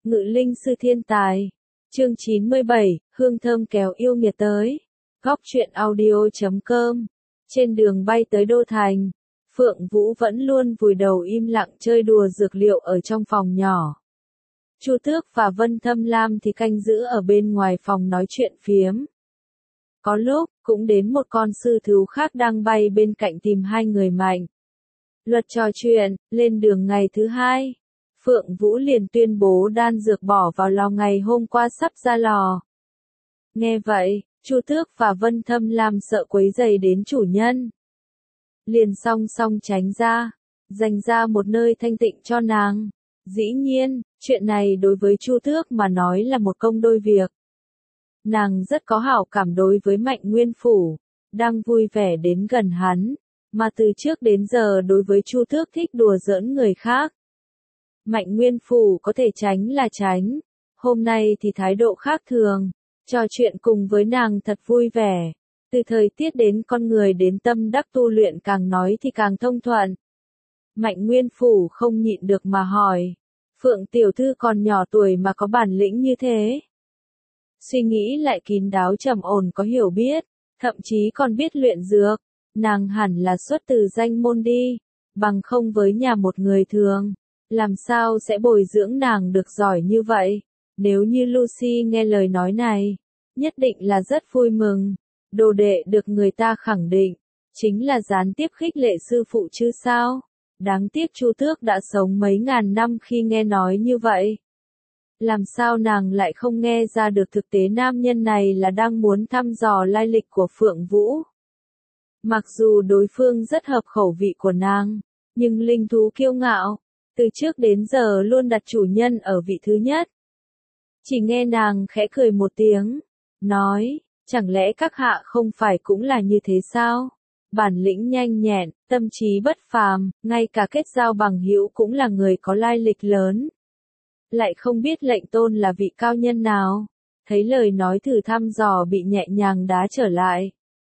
Ngự linh sư thiên tài. Chương 97, hương thơm kéo yêu nghiệt tới. Góc truyện audio.com. Trên đường bay tới Đô Thành, Phượng Vũ vẫn luôn vùi đầu im lặng chơi đùa dược liệu ở trong phòng nhỏ. Chu Tước và Vân Thâm Lam thì canh giữ ở bên ngoài phòng nói chuyện phiếm. Có lúc, cũng đến một con sư thú khác đang bay bên cạnh tìm hai người mạnh. Luật trò chuyện, lên đường ngày thứ hai. Phượng Vũ liền tuyên bố đan dược bỏ vào lò ngày hôm qua sắp ra lò. Nghe vậy, Chu Tước và Vân Thâm Lam sợ quấy rầy đến chủ nhân. Liền song song tránh ra, dành ra một nơi thanh tịnh cho nàng. Dĩ nhiên, chuyện này đối với Chu Tước mà nói là một công đôi việc. Nàng rất có hảo cảm đối với Mạnh Nguyên Phủ, đang vui vẻ đến gần hắn, mà từ trước đến giờ đối với Chu Tước thích đùa giỡn người khác. Mạnh Nguyên Phủ có thể tránh là tránh, hôm nay thì thái độ khác thường, trò chuyện cùng với nàng thật vui vẻ. Từ thời tiết đến con người đến tâm đắc tu luyện càng nói thì càng thông thuận. Mạnh Nguyên Phủ không nhịn được mà hỏi, Phượng tiểu thư còn nhỏ tuổi mà có bản lĩnh như thế. Suy nghĩ lại kín đáo trầm ổn có hiểu biết, thậm chí còn biết luyện dược, nàng hẳn là xuất từ danh môn đi, bằng không với nhà một người thường, làm sao sẽ bồi dưỡng nàng được giỏi như vậy. Nếu như Lucy nghe lời nói này, nhất định là rất vui mừng, đồ đệ được người ta khẳng định, chính là gián tiếp khích lệ sư phụ chứ sao. Đáng tiếc Chu Tước đã sống mấy ngàn năm khi nghe nói như vậy. Làm sao nàng lại không nghe ra được thực tế nam nhân này là đang muốn thăm dò lai lịch của Phượng Vũ. Mặc dù đối phương rất hợp khẩu vị của nàng, nhưng linh thú kiêu ngạo, từ trước đến giờ luôn đặt chủ nhân ở vị thứ nhất. Chỉ nghe nàng khẽ cười một tiếng, nói, chẳng lẽ các hạ không phải cũng là như thế sao? Bản lĩnh nhanh nhẹn, tâm trí bất phàm, ngay cả kết giao bằng hữu cũng là người có lai lịch lớn. Lại không biết lệnh tôn là vị cao nhân nào. Thấy lời nói thử thăm dò bị nhẹ nhàng đá trở lại.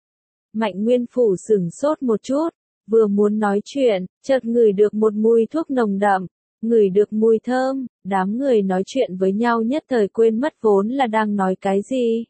Mạnh Nguyên Phủ sửng sốt một chút, vừa muốn nói chuyện, chợt ngửi được một mùi thuốc nồng đậm, ngửi được mùi thơm, đám người nói chuyện với nhau nhất thời quên mất vốn là đang nói cái gì.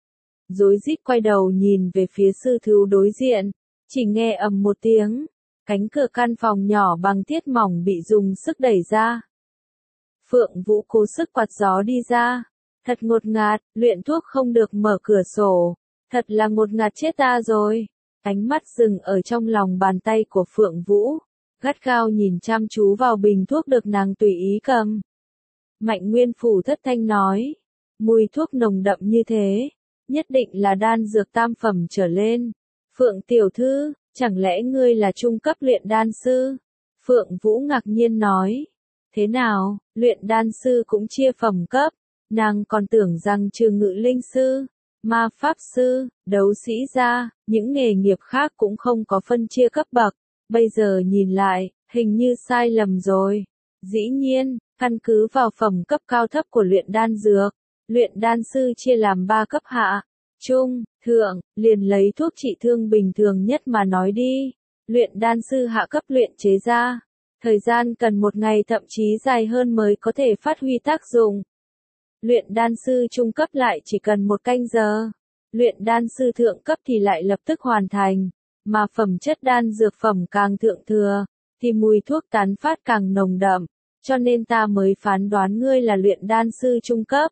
Rối rít quay đầu nhìn về phía sư thú đối diện, chỉ nghe ầm một tiếng, cánh cửa căn phòng nhỏ bằng thiết mỏng bị dùng sức đẩy ra. Phượng Vũ cố sức quạt gió đi ra, thật ngột ngạt, luyện thuốc không được mở cửa sổ, thật là ngột ngạt chết ta rồi. Ánh mắt dừng ở trong lòng bàn tay của Phượng Vũ, gắt gao nhìn chăm chú vào bình thuốc được nàng tùy ý cầm. Mạnh Nguyên Phủ thất thanh nói, mùi thuốc nồng đậm như thế, nhất định là đan dược tam phẩm trở lên. Phượng tiểu thư, chẳng lẽ ngươi là trung cấp luyện đan sư? Phượng Vũ ngạc nhiên nói, thế nào, luyện đan sư cũng chia phẩm cấp, nàng còn tưởng rằng trừ ngự linh sư, ma pháp sư, đấu sĩ ra, những nghề nghiệp khác cũng không có phân chia cấp bậc, bây giờ nhìn lại, hình như sai lầm rồi. Dĩ nhiên, căn cứ vào phẩm cấp cao thấp của luyện đan dược, luyện đan sư chia làm 3 cấp hạ, trung, thượng, liền lấy thuốc trị thương bình thường nhất mà nói đi. Luyện đan sư hạ cấp luyện chế ra, thời gian cần một ngày thậm chí dài hơn mới có thể phát huy tác dụng. Luyện đan sư trung cấp lại chỉ cần 1 canh giờ. Luyện đan sư thượng cấp thì lại lập tức hoàn thành, mà phẩm chất đan dược phẩm càng thượng thừa, thì mùi thuốc tán phát càng nồng đậm, cho nên ta mới phán đoán ngươi là luyện đan sư trung cấp.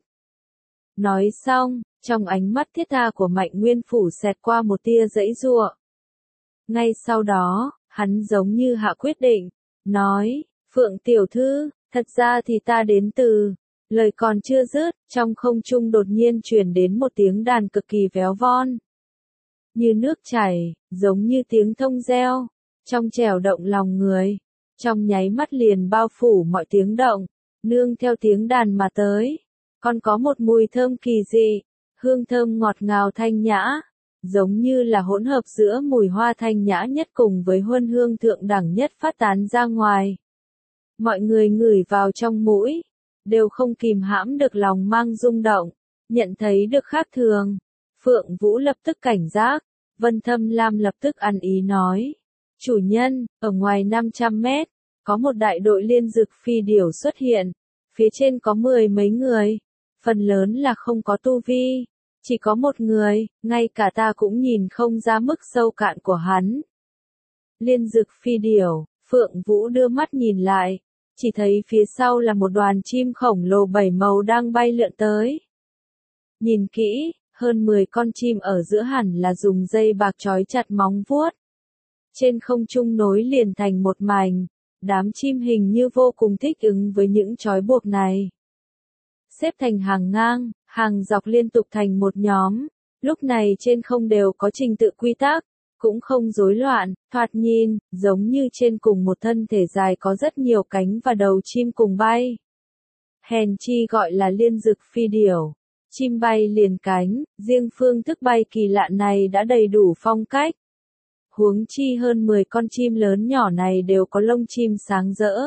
Nói xong, trong ánh mắt thiết tha của Mạnh Nguyên Phủ xẹt qua một tia giãy giụa. Ngay sau đó, hắn giống như hạ quyết định, nói, Phượng tiểu thư, thật ra thì ta đến từ. Lời còn chưa dứt, trong không trung đột nhiên truyền đến một tiếng đàn cực kỳ véo von. Như nước chảy, giống như tiếng thông reo, trong trẻo động lòng người. Trong nháy mắt liền bao phủ mọi tiếng động, nương theo tiếng đàn mà tới. Còn có một mùi thơm kỳ dị, hương thơm ngọt ngào thanh nhã, giống như là hỗn hợp giữa mùi hoa thanh nhã nhất cùng với huân hương thượng đẳng nhất phát tán ra ngoài. Mọi người ngửi vào trong mũi, đều không kìm hãm được lòng mang rung động, nhận thấy được khác thường. Phượng Vũ lập tức cảnh giác, Vân Thâm Lam lập tức ăn ý nói, chủ nhân, ở ngoài 500 mét, có một đại đội liên dực phi điểu xuất hiện. Phía trên có 10 mấy người, phần lớn là không có tu vi, chỉ có một người, ngay cả ta cũng nhìn không ra mức sâu cạn của hắn. Liên Dực Phi Điểu, Phượng Vũ đưa mắt nhìn lại, chỉ thấy phía sau là một đoàn chim khổng lồ 7 màu đang bay lượn tới. Nhìn kỹ, hơn 10 con chim ở giữa hẳn là dùng dây bạc trói chặt móng vuốt. Trên không trung nối liền thành một mảnh, đám chim hình như vô cùng thích ứng với những trói buộc này. Xếp thành hàng ngang, hàng dọc liên tục thành một nhóm, lúc này trên không đều có trình tự quy tắc, cũng không rối loạn, thoạt nhìn, giống như trên cùng một thân thể dài có rất nhiều cánh và đầu chim cùng bay. Hèn chi gọi là Liên Dực Phi Điểu. Chim bay liền cánh, riêng phương thức bay kỳ lạ này đã đầy đủ phong cách. Huống chi hơn 10 con chim lớn nhỏ này đều có lông chim sáng rỡ.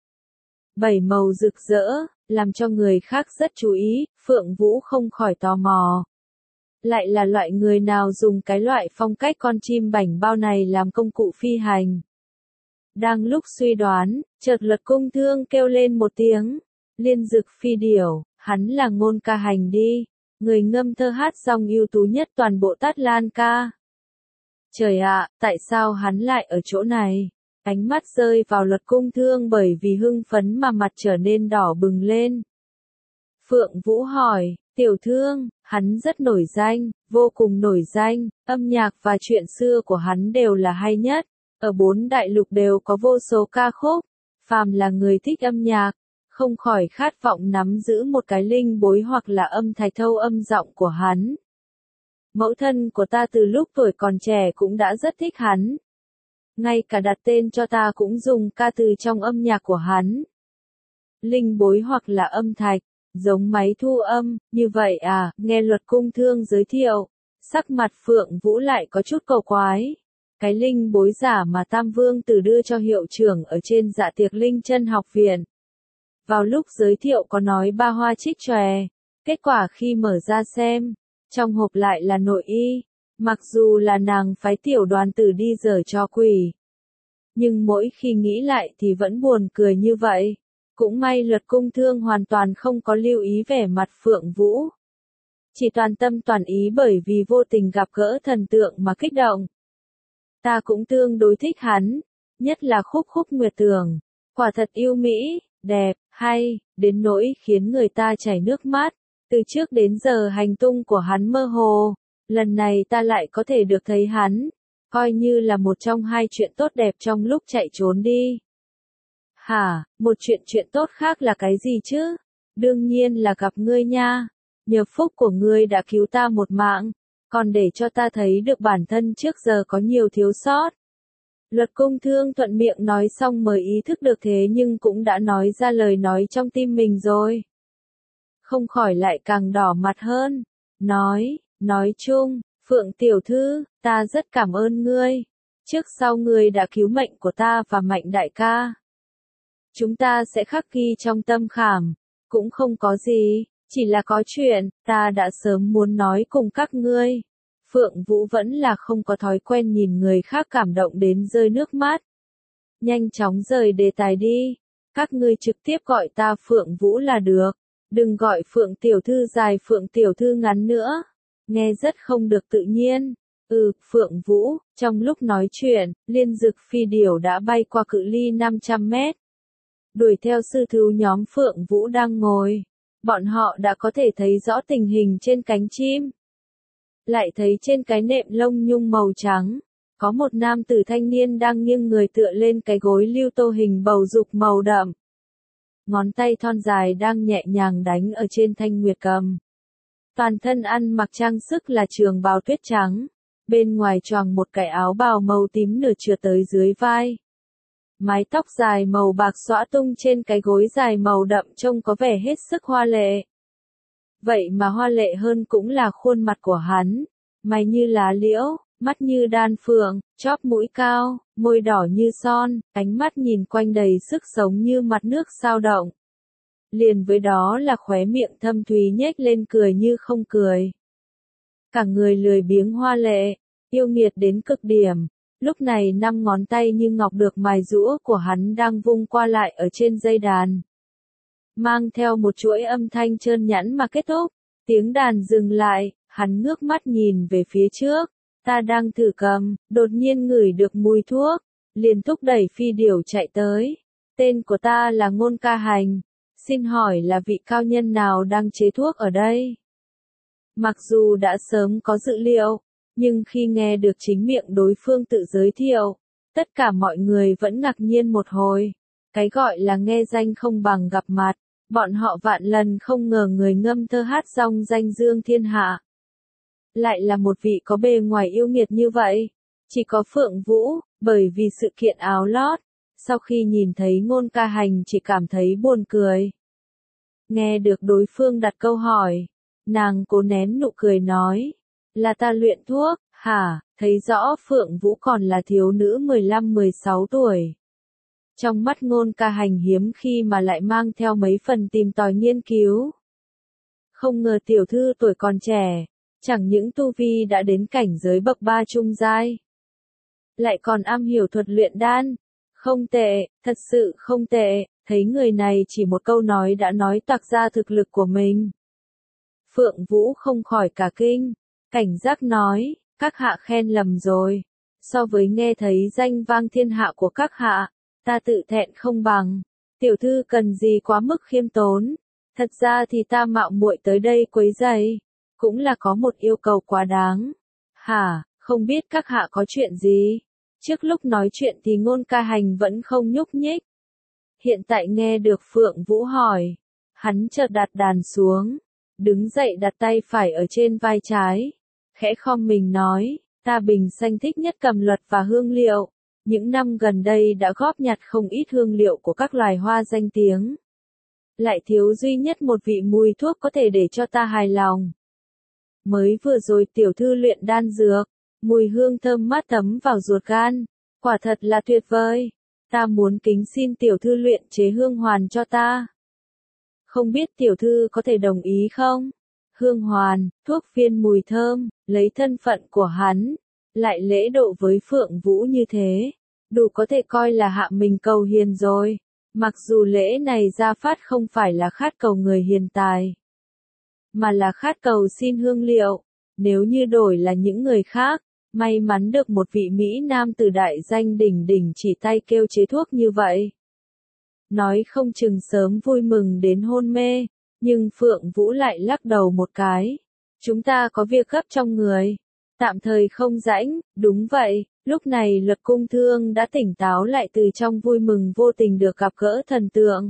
7 màu rực rỡ, làm cho người khác rất chú ý, Phượng Vũ không khỏi tò mò. Lại là loại người nào dùng cái loại phong cách con chim bảnh bao này làm công cụ phi hành. Đang lúc suy đoán, chợt Luật Cung Thương kêu lên một tiếng. Liên Dực Phi Điểu, hắn là Ngôn Ca Hành đi, người ngâm thơ hát dòng ưu tú nhất toàn bộ Tát Lan Ca. Trời ạ, tại sao hắn lại ở chỗ này? Ánh mắt rơi vào Luật Cung Thương bởi vì hưng phấn mà mặt trở nên đỏ bừng lên. Phượng Vũ hỏi, tiểu thương, hắn rất nổi danh, vô cùng nổi danh, âm nhạc và chuyện xưa của hắn đều là hay nhất, ở 4 đại lục đều có vô số ca khúc, phàm là người thích âm nhạc, không khỏi khát vọng nắm giữ một cái linh bối hoặc là âm thạch thâu âm giọng của hắn. Mẫu thân của ta từ lúc tuổi còn trẻ cũng đã rất thích hắn. Ngay cả đặt tên cho ta cũng dùng ca từ trong âm nhạc của hắn. Linh bối hoặc là âm thạch, giống máy thu âm, như vậy à, nghe Luật Cung Thương giới thiệu, sắc mặt Phượng Vũ lại có chút cầu quái. Cái linh bối giả mà Tam Vương Tử đưa cho hiệu trưởng ở trên dạ tiệc Linh Chân học viện. Vào lúc giới thiệu có nói 3 hoa trích chòe, kết quả khi mở ra xem, trong hộp lại là nội y, mặc dù là nàng phái tiểu đoàn tử đi giở cho quỷ. Nhưng mỗi khi nghĩ lại thì vẫn buồn cười như vậy. Cũng may Luật Cung Thương hoàn toàn không có lưu ý vẻ mặt Phượng Vũ. Chỉ toàn tâm toàn ý bởi vì vô tình gặp gỡ thần tượng mà kích động. Ta cũng tương đối thích hắn, nhất là khúc khúc Nguyệt Tường. Quả thật yêu mỹ, đẹp, hay, đến nỗi khiến người ta chảy nước mắt. Từ trước đến giờ hành tung của hắn mơ hồ, lần này ta lại có thể được thấy hắn, coi như là một trong 2 chuyện tốt đẹp trong lúc chạy trốn đi. Hả, một chuyện tốt khác là cái gì chứ? Đương nhiên là gặp ngươi nha. Nhờ phúc của ngươi đã cứu ta một mạng, còn để cho ta thấy được bản thân trước giờ có nhiều thiếu sót. Luật Cung Thương thuận miệng nói xong mới ý thức được thế nhưng cũng đã nói ra lời nói trong tim mình rồi. Không khỏi lại càng đỏ mặt hơn. Nói chung, Phượng tiểu thư, ta rất cảm ơn ngươi. Trước sau ngươi đã cứu mệnh của ta và Mạnh đại ca. Chúng ta sẽ khắc ghi trong tâm khảm. Cũng không có gì, chỉ là có chuyện, ta đã sớm muốn nói cùng các ngươi. Phượng Vũ vẫn là không có thói quen nhìn người khác cảm động đến rơi nước mắt. Nhanh chóng rời đề tài đi. Các ngươi trực tiếp gọi ta Phượng Vũ là được. Đừng gọi Phượng tiểu thư dài Phượng tiểu thư ngắn nữa. Nghe rất không được tự nhiên. Phượng Vũ, trong lúc nói chuyện, Liên Dực Phi Điểu đã bay qua cự ly 500 mét. Đuổi theo sư thú nhóm Phượng Vũ đang ngồi. Bọn họ đã có thể thấy rõ tình hình trên cánh chim. Lại thấy trên cái nệm lông nhung màu trắng, có một nam tử thanh niên đang nghiêng người tựa lên cái gối lưu tô hình bầu dục màu đậm. Ngón tay thon dài đang nhẹ nhàng đánh ở trên thanh nguyệt cầm. Toàn thân ăn mặc trang sức là trường bào tuyết trắng, bên ngoài choàng một cái áo bào màu tím nửa trượt tới dưới vai. Mái tóc dài màu bạc xõa tung trên cái gối dài màu đậm trông có vẻ hết sức hoa lệ. Vậy mà hoa lệ hơn cũng là khuôn mặt của hắn, mày như lá liễu, mắt như đan phượng, chóp mũi cao, môi đỏ như son, ánh mắt nhìn quanh đầy sức sống như mặt nước sao động. Liền với đó là khóe miệng thâm thúy nhếch lên cười như không cười. Cả người lười biếng hoa lệ, yêu nghiệt đến cực điểm. Lúc này 5 ngón tay như ngọc được mài giũa của hắn đang vung qua lại ở trên dây đàn. mang theo một chuỗi âm thanh trơn nhẵn mà kết thúc. Tiếng đàn dừng lại, hắn ngước mắt nhìn về phía trước. Ta đang thử cầm, đột nhiên ngửi được mùi thuốc, liền thúc đẩy phi điểu chạy tới. Tên của ta là Ngôn Ca Hành, xin hỏi là vị cao nhân nào đang chế thuốc ở đây? Mặc dù đã sớm có dự liệu, nhưng khi nghe được chính miệng đối phương tự giới thiệu, tất cả mọi người vẫn ngạc nhiên một hồi. Cái gọi là nghe danh không bằng gặp mặt, bọn họ vạn lần không ngờ người ngâm thơ hát dong danh dương thiên hạ. Lại là một vị có bề ngoài yêu nghiệt như vậy. Chỉ có Phượng Vũ, bởi vì sự kiện áo lót, sau khi nhìn thấy Ngôn Ca Hành chỉ cảm thấy buồn cười. Nghe được đối phương đặt câu hỏi, nàng cố nén nụ cười nói, là ta luyện thuốc, hả? Thấy rõ Phượng Vũ còn là thiếu nữ 15-16 tuổi. Trong mắt Ngôn Ca Hành hiếm khi mà lại mang theo mấy phần tìm tòi nghiên cứu. Không ngờ tiểu thư tuổi còn trẻ, chẳng những tu vi đã đến cảnh giới bậc 3 trung giai, lại còn am hiểu thuật luyện đan. Không tệ, thật sự không tệ, thấy người này chỉ một câu nói đã nói toạc ra thực lực của mình. Phượng Vũ không khỏi cả kinh, cảnh giác nói, các hạ khen lầm rồi. So với nghe thấy danh vang thiên hạ của các hạ, ta tự thẹn không bằng. Tiểu thư cần gì quá mức khiêm tốn. Thật ra thì ta mạo muội tới đây quấy rầy, cũng là có một yêu cầu quá đáng. Hả, không biết các hạ có chuyện gì? Trước lúc nói chuyện thì Ngôn Ca Hành vẫn không nhúc nhích. Hiện tại nghe được Phượng Vũ hỏi, hắn chợt đặt đàn xuống, đứng dậy đặt tay phải ở trên vai trái, khẽ khom mình nói, ta bình sanh thích nhất cầm luật và hương liệu. Những năm gần đây đã góp nhặt không ít hương liệu của các loài hoa danh tiếng. Lại thiếu duy nhất một vị mùi thuốc có thể để cho ta hài lòng. Mới vừa rồi tiểu thư luyện đan dược, mùi hương thơm mát thấm vào ruột gan, quả thật là tuyệt vời. Ta muốn kính xin tiểu thư luyện chế hương hoàn cho ta. Không biết tiểu thư có thể đồng ý không? Hương hoàn, thuốc viên mùi thơm, lấy thân phận của hắn, lại lễ độ với Phượng Vũ như thế, đủ có thể coi là hạ mình cầu hiền rồi. Mặc dù lễ này ra phát không phải là khát cầu người hiền tài, mà là khát cầu xin hương liệu. Nếu như đổi là những người khác, may mắn được một vị Mỹ Nam tử đại danh đỉnh đỉnh chỉ tay kêu chế thuốc như vậy, nói không chừng sớm vui mừng đến hôn mê, nhưng Phượng Vũ lại lắc đầu một cái. Chúng ta có việc gấp trong người, tạm thời không rãnh. Đúng vậy, lúc này Luật Cung Thương đã tỉnh táo lại từ trong vui mừng vô tình được gặp gỡ thần tượng.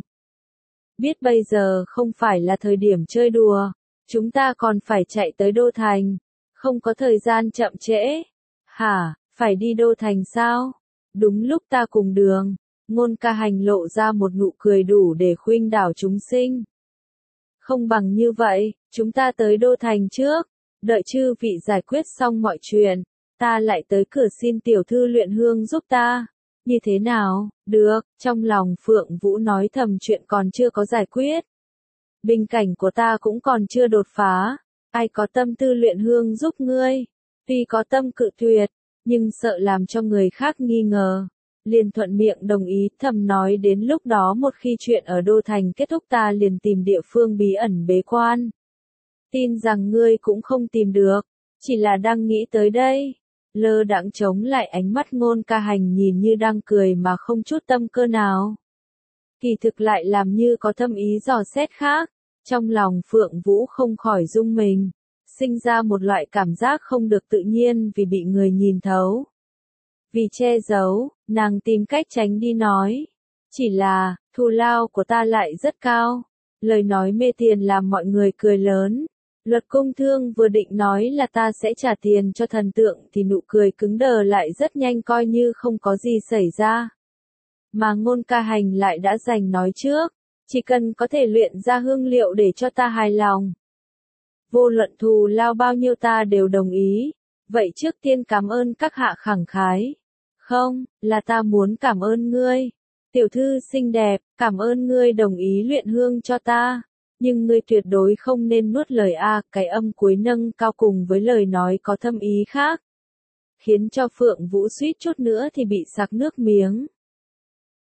Biết bây giờ không phải là thời điểm chơi đùa, chúng ta còn phải chạy tới Đô Thành, không có thời gian chậm trễ. Hả, phải đi Đô Thành sao? Đúng lúc ta cùng đường. Ngôn Ca Hành lộ ra một nụ cười đủ để khuynh đảo chúng sinh. Không bằng như vậy, chúng ta tới Đô Thành trước, đợi chư vị giải quyết xong mọi chuyện, ta lại tới cửa xin tiểu thư luyện hương giúp ta. Như thế nào? Được. Trong lòng Phượng Vũ nói thầm chuyện còn chưa có giải quyết. Bình cảnh của ta cũng còn chưa đột phá, ai có tâm tư luyện hương giúp ngươi. Tuy có tâm cự tuyệt, nhưng sợ làm cho người khác nghi ngờ, liền thuận miệng đồng ý, thầm nói đến lúc đó một khi chuyện ở Đô Thành kết thúc ta liền tìm địa phương bí ẩn bế quan. Tin rằng ngươi cũng không tìm được, chỉ là đang nghĩ tới đây. Lơ đãng chống lại ánh mắt Ngôn Ca Hành nhìn như đang cười mà không chút tâm cơ nào. Kỳ thực lại làm như có thâm ý dò xét khác. Trong lòng Phượng Vũ không khỏi rung mình, sinh ra một loại cảm giác không được tự nhiên vì bị người nhìn thấu. Vì che giấu, nàng tìm cách tránh đi nói. Chỉ là, thù lao của ta lại rất cao. Lời nói mê tiền làm mọi người cười lớn. Luật Cung Thương vừa định nói là ta sẽ trả tiền cho thần tượng thì nụ cười cứng đờ lại rất nhanh coi như không có gì xảy ra. Mà Ngôn Ca Hành lại đã giành nói trước, chỉ cần có thể luyện ra hương liệu để cho ta hài lòng. Vô luận thù lao bao nhiêu ta đều đồng ý, vậy trước tiên cảm ơn các hạ khẳng khái. Không, là ta muốn cảm ơn ngươi. Tiểu thư xinh đẹp, cảm ơn ngươi đồng ý luyện hương cho ta. Nhưng ngươi tuyệt đối không nên nuốt lời a, cái âm cuối nâng cao cùng với lời nói có thâm ý khác. Khiến cho Phượng Vũ suýt chút nữa thì bị sặc nước miếng.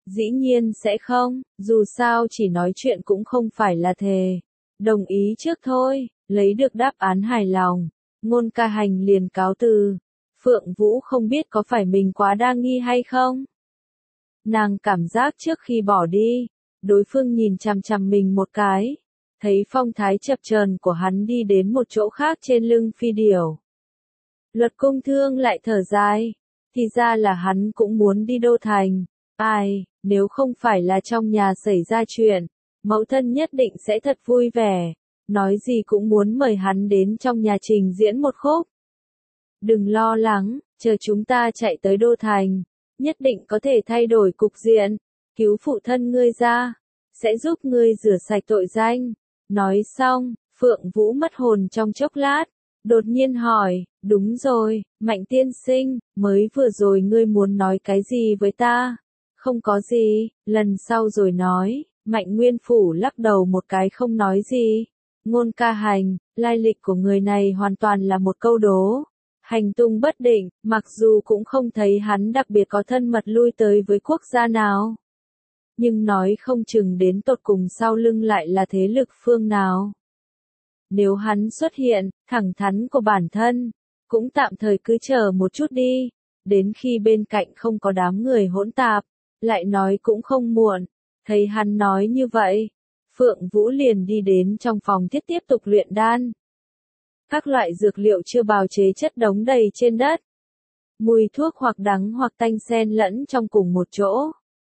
Dĩ nhiên sẽ không, dù sao chỉ nói chuyện cũng không phải là thề. Đồng ý trước thôi, lấy được đáp án hài lòng, Ngôn Ca Hành liền cáo từ. Phượng Vũ không biết có phải mình quá đa nghi hay không. Nàng cảm giác trước khi bỏ đi, đối phương nhìn chằm chằm mình một cái, thấy phong thái chập chờn của hắn đi đến một chỗ khác trên lưng phi điểu. Luật Công Thương lại thở dài, thì ra là hắn cũng muốn đi Đô Thành. Ai, nếu không phải là trong nhà xảy ra chuyện, mẫu thân nhất định sẽ thật vui vẻ, nói gì cũng muốn mời hắn đến trong nhà trình diễn một khúc. Đừng lo lắng, chờ chúng ta chạy tới Đô Thành, nhất định có thể thay đổi cục diện, cứu phụ thân ngươi ra, sẽ giúp ngươi rửa sạch tội danh. Nói xong, Phượng Vũ mất hồn trong chốc lát, đột nhiên hỏi, đúng rồi, Mạnh tiên sinh, mới vừa rồi ngươi muốn nói cái gì với ta? Không có gì, lần sau rồi nói. Mạnh Nguyên Phủ lắc đầu một cái không nói gì. Ngôn Ca Hành, lai lịch của người này hoàn toàn là một câu đố. Hành tung bất định, mặc dù cũng không thấy hắn đặc biệt có thân mật lui tới với quốc gia nào. Nhưng nói không chừng đến tột cùng sau lưng lại là thế lực phương nào. Nếu hắn xuất hiện, thẳng thắn của bản thân, cũng tạm thời cứ chờ một chút đi, đến khi bên cạnh không có đám người hỗn tạp, lại nói cũng không muộn. Thấy hắn nói như vậy, Phượng Vũ liền đi đến trong phòng thiết tiếp tục luyện đan. Các loại dược liệu chưa bào chế chất đống đầy trên đất. Mùi thuốc hoặc đắng hoặc tanh xen lẫn trong cùng một chỗ.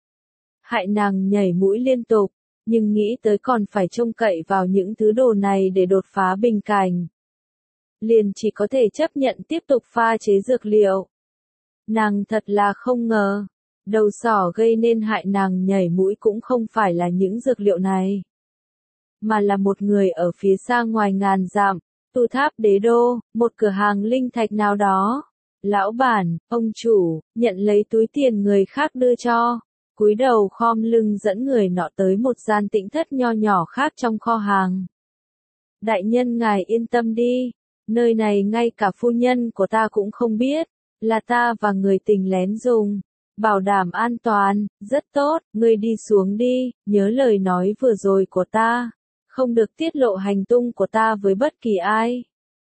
Hại nàng nhảy mũi liên tục, nhưng nghĩ tới còn phải trông cậy vào những thứ đồ này để đột phá bình cảnh. Liền chỉ có thể chấp nhận tiếp tục pha chế dược liệu. Nàng thật là không ngờ, đầu sỏ gây nên hại nàng nhảy mũi cũng không phải là những dược liệu này, mà là một người ở phía xa ngoài ngàn dặm, Tu Tháp Đế Đô, một cửa hàng linh thạch nào đó. Lão bản, ông chủ, nhận lấy túi tiền người khác đưa cho, cúi đầu khom lưng dẫn người nọ tới một gian tĩnh thất nho nhỏ khác trong kho hàng. Đại nhân ngài yên tâm đi, nơi này ngay cả phu nhân của ta cũng không biết, là ta và người tình lén dùng, bảo đảm an toàn, rất tốt, ngươi đi xuống đi, nhớ lời nói vừa rồi của ta, không được tiết lộ hành tung của ta với bất kỳ ai.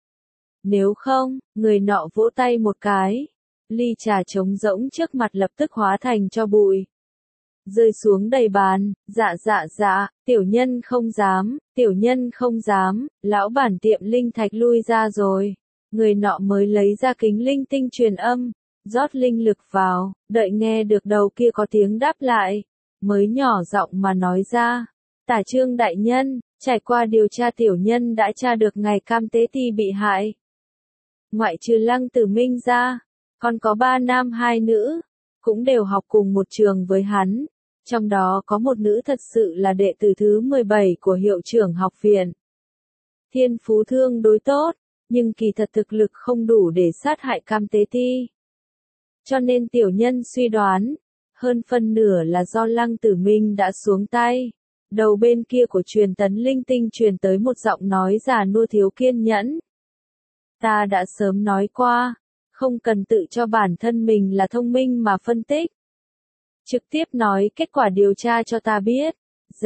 Nếu không, người nọ vỗ tay một cái, ly trà trống rỗng trước mặt lập tức hóa thành tro bụi. Rơi xuống đầy bàn, dạ, tiểu nhân không dám, lão bản tiệm linh thạch lui ra rồi. Người nọ mới lấy ra kính linh tinh truyền âm, rót linh lực vào, đợi nghe được đầu kia có tiếng đáp lại, mới nhỏ giọng mà nói ra. Tả Trương đại nhân, trải qua điều tra tiểu nhân đã tra được ngày Cam Tế Ti bị hại. Ngoại trừ Lăng Tử Minh ra, còn có 3 nam 2 nữ, cũng đều học cùng một trường với hắn. Trong đó có một nữ thật sự là đệ tử thứ 17 của hiệu trưởng học viện. Thiên phú thương đối tốt, nhưng kỳ thật thực lực không đủ để sát hại Cam Tế Ti. Cho nên tiểu nhân suy đoán, hơn phân nửa là do Lăng Tử Minh đã xuống tay. Đầu bên kia của truyền tấn linh tinh truyền tới một giọng nói già nua thiếu kiên nhẫn. Ta đã sớm nói qua, không cần tự cho bản thân mình là thông minh mà phân tích. Trực tiếp nói kết quả điều tra cho ta biết.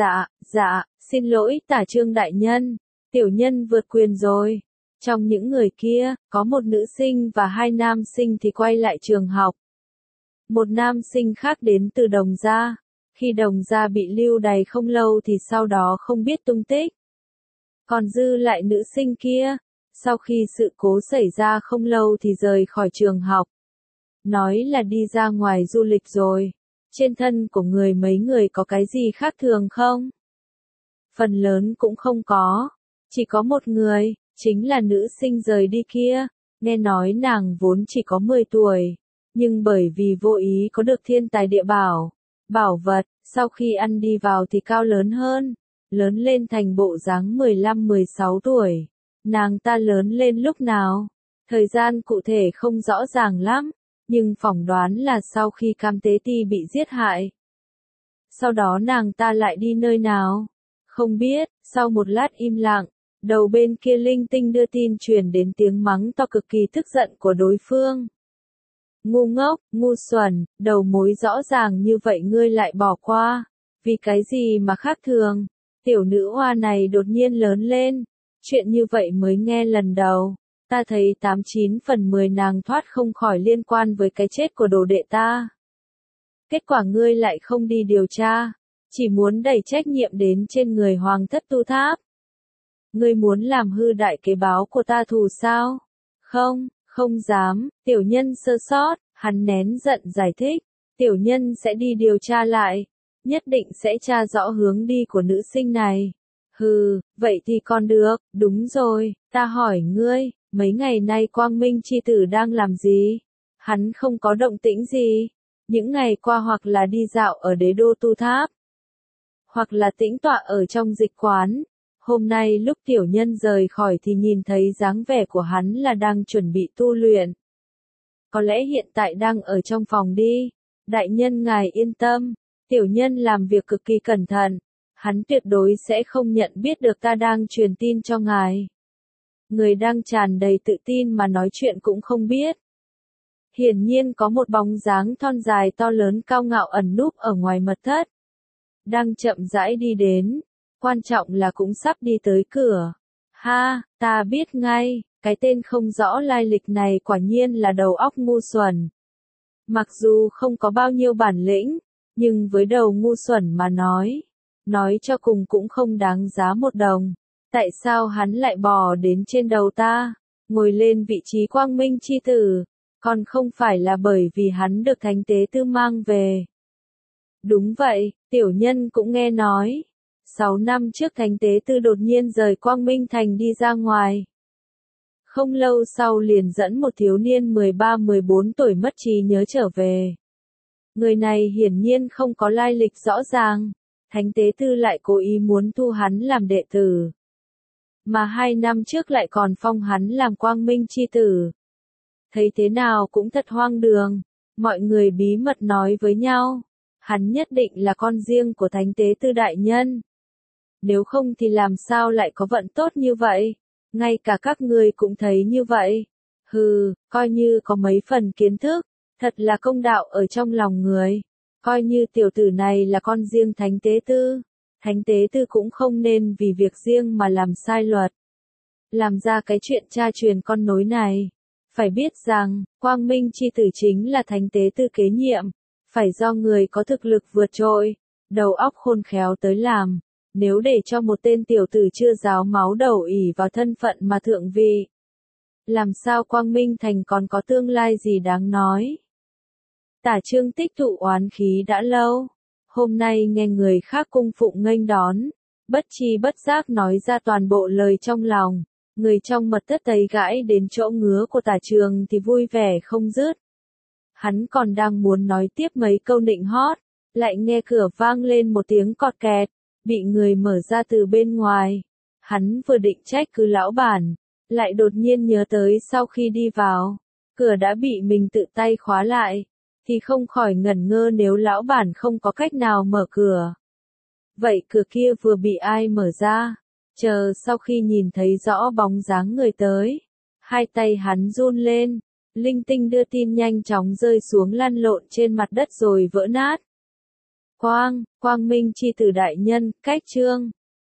Dạ, xin lỗi Tả Trương đại nhân, tiểu nhân vượt quyền rồi. Trong những người kia, có một nữ sinh và 2 nam sinh thì quay lại trường học. Một nam sinh khác đến từ Đồng Gia. Khi Đồng Gia bị lưu đày không lâu thì sau đó không biết tung tích. Còn dư lại nữ sinh kia, sau khi sự cố xảy ra không lâu thì rời khỏi trường học. Nói là đi ra ngoài du lịch rồi. Trên thân của mấy người có cái gì khác thường không? Phần lớn cũng không có. Chỉ có một người, chính là nữ sinh rời đi kia. Nghe nói nàng vốn chỉ có 10 tuổi. Nhưng bởi vì vô ý có được thiên tài địa bảo vật, sau khi ăn đi vào thì cao lớn hơn. Lớn lên thành bộ dáng 15-16 tuổi. Nàng ta lớn lên lúc nào? Thời gian cụ thể không rõ ràng lắm. Nhưng phỏng đoán là sau khi Cam Tế Ti bị giết hại. Sau đó nàng ta lại đi nơi nào? Không biết, sau một lát im lặng, đầu bên kia linh tinh đưa tin truyền đến tiếng mắng to cực kỳ tức giận của đối phương. Ngu ngốc, ngu xuẩn, đầu mối rõ ràng như vậy ngươi lại bỏ qua. Vì cái gì mà khác thường? Tiểu nữ hoa này đột nhiên lớn lên. Chuyện như vậy mới nghe lần đầu. Ta thấy 89/10 nàng thoát không khỏi liên quan với cái chết của đồ đệ ta. Kết quả ngươi lại không đi điều tra. Chỉ muốn đẩy trách nhiệm đến trên người Hoàng thất Tu Tháp. Ngươi muốn làm hư đại kế báo của ta thù sao? Không, không dám, tiểu nhân sơ sót, hắn nén giận giải thích. Tiểu nhân sẽ đi điều tra lại. Nhất định sẽ tra rõ hướng đi của nữ sinh này. Hừ, vậy thì còn được, đúng rồi, ta hỏi ngươi, mấy ngày nay Quang Minh chi tử đang làm gì? Hắn không có động tĩnh gì. Những ngày qua hoặc là đi dạo ở đế đô Tu Tháp, hoặc là tĩnh tọa ở trong dịch quán. Hôm nay lúc tiểu nhân rời khỏi thì nhìn thấy dáng vẻ của hắn là đang chuẩn bị tu luyện. Có lẽ hiện tại đang ở trong phòng đi. Đại nhân ngài yên tâm, tiểu nhân làm việc cực kỳ cẩn thận. Hắn tuyệt đối sẽ không nhận biết được ta đang truyền tin cho ngài. Người đang tràn đầy tự tin mà nói chuyện cũng không biết. Hiển nhiên có một bóng dáng thon dài to lớn cao ngạo ẩn núp ở ngoài mật thất. Đang chậm rãi đi đến. Quan trọng là cũng sắp đi tới cửa. Ha, ta biết ngay, cái tên không rõ lai lịch này quả nhiên là đầu óc ngu xuẩn. Mặc dù không có bao nhiêu bản lĩnh, nhưng với đầu ngu xuẩn mà nói cho cùng cũng không đáng giá một đồng. Tại sao hắn lại bò đến trên đầu ta, ngồi lên vị trí Quang Minh chi tử, còn không phải là bởi vì hắn được Thánh Tế Tư mang về. Đúng vậy, tiểu nhân cũng nghe nói. 6 năm trước Thánh Tế Tư đột nhiên rời Quang Minh Thành đi ra ngoài. Không lâu sau liền dẫn một thiếu niên 13-14 tuổi mất trí nhớ trở về. Người này hiển nhiên không có lai lịch rõ ràng. Thánh Tế Tư lại cố ý muốn thu hắn làm đệ tử. Mà 2 năm trước lại còn phong hắn làm Quang Minh chi tử. Thấy thế nào cũng thật hoang đường. Mọi người bí mật nói với nhau. Hắn nhất định là con riêng của Thánh Tế Tư đại nhân. Nếu không thì làm sao lại có vận tốt như vậy? Ngay cả các ngươi cũng thấy như vậy. Hừ, coi như có mấy phần kiến thức, thật là công đạo ở trong lòng người. Coi như tiểu tử này là con riêng Thánh Tế Tư. Thánh Tế Tư cũng không nên vì việc riêng mà làm sai luật. Làm ra cái chuyện cha truyền con nối này. Phải biết rằng, Quang Minh chi tử chính là Thánh Tế Tư kế nhiệm. Phải do người có thực lực vượt trội, đầu óc khôn khéo tới làm. Nếu để cho một tên tiểu tử chưa ráo máu đầu ỷ vào thân phận mà thượng vị, làm sao Quang Minh Thành còn có tương lai gì đáng nói. Tả Trương tích tụ oán khí đã lâu, hôm nay nghe người khác cung phụng nghênh đón, bất tri bất giác nói ra toàn bộ lời trong lòng, người trong mật thất thấy gãi đến chỗ ngứa của Tả Trường thì vui vẻ không dứt. Hắn còn đang muốn nói tiếp mấy câu nịnh hót, lại nghe cửa vang lên một tiếng cọt kẹt, bị người mở ra từ bên ngoài. Hắn vừa định trách cứ lão bản, lại đột nhiên nhớ tới sau khi đi vào, cửa đã bị mình tự tay khóa lại, thì không khỏi ngẩn ngơ nếu lão bản không có cách nào mở cửa. Vậy cửa kia vừa bị ai mở ra? Chờ sau khi nhìn thấy rõ bóng dáng người tới, hai tay hắn run lên, linh tinh đưa tin nhanh chóng rơi xuống lăn lộn trên mặt đất rồi vỡ nát. Quang Minh chi tử đại nhân, cách chương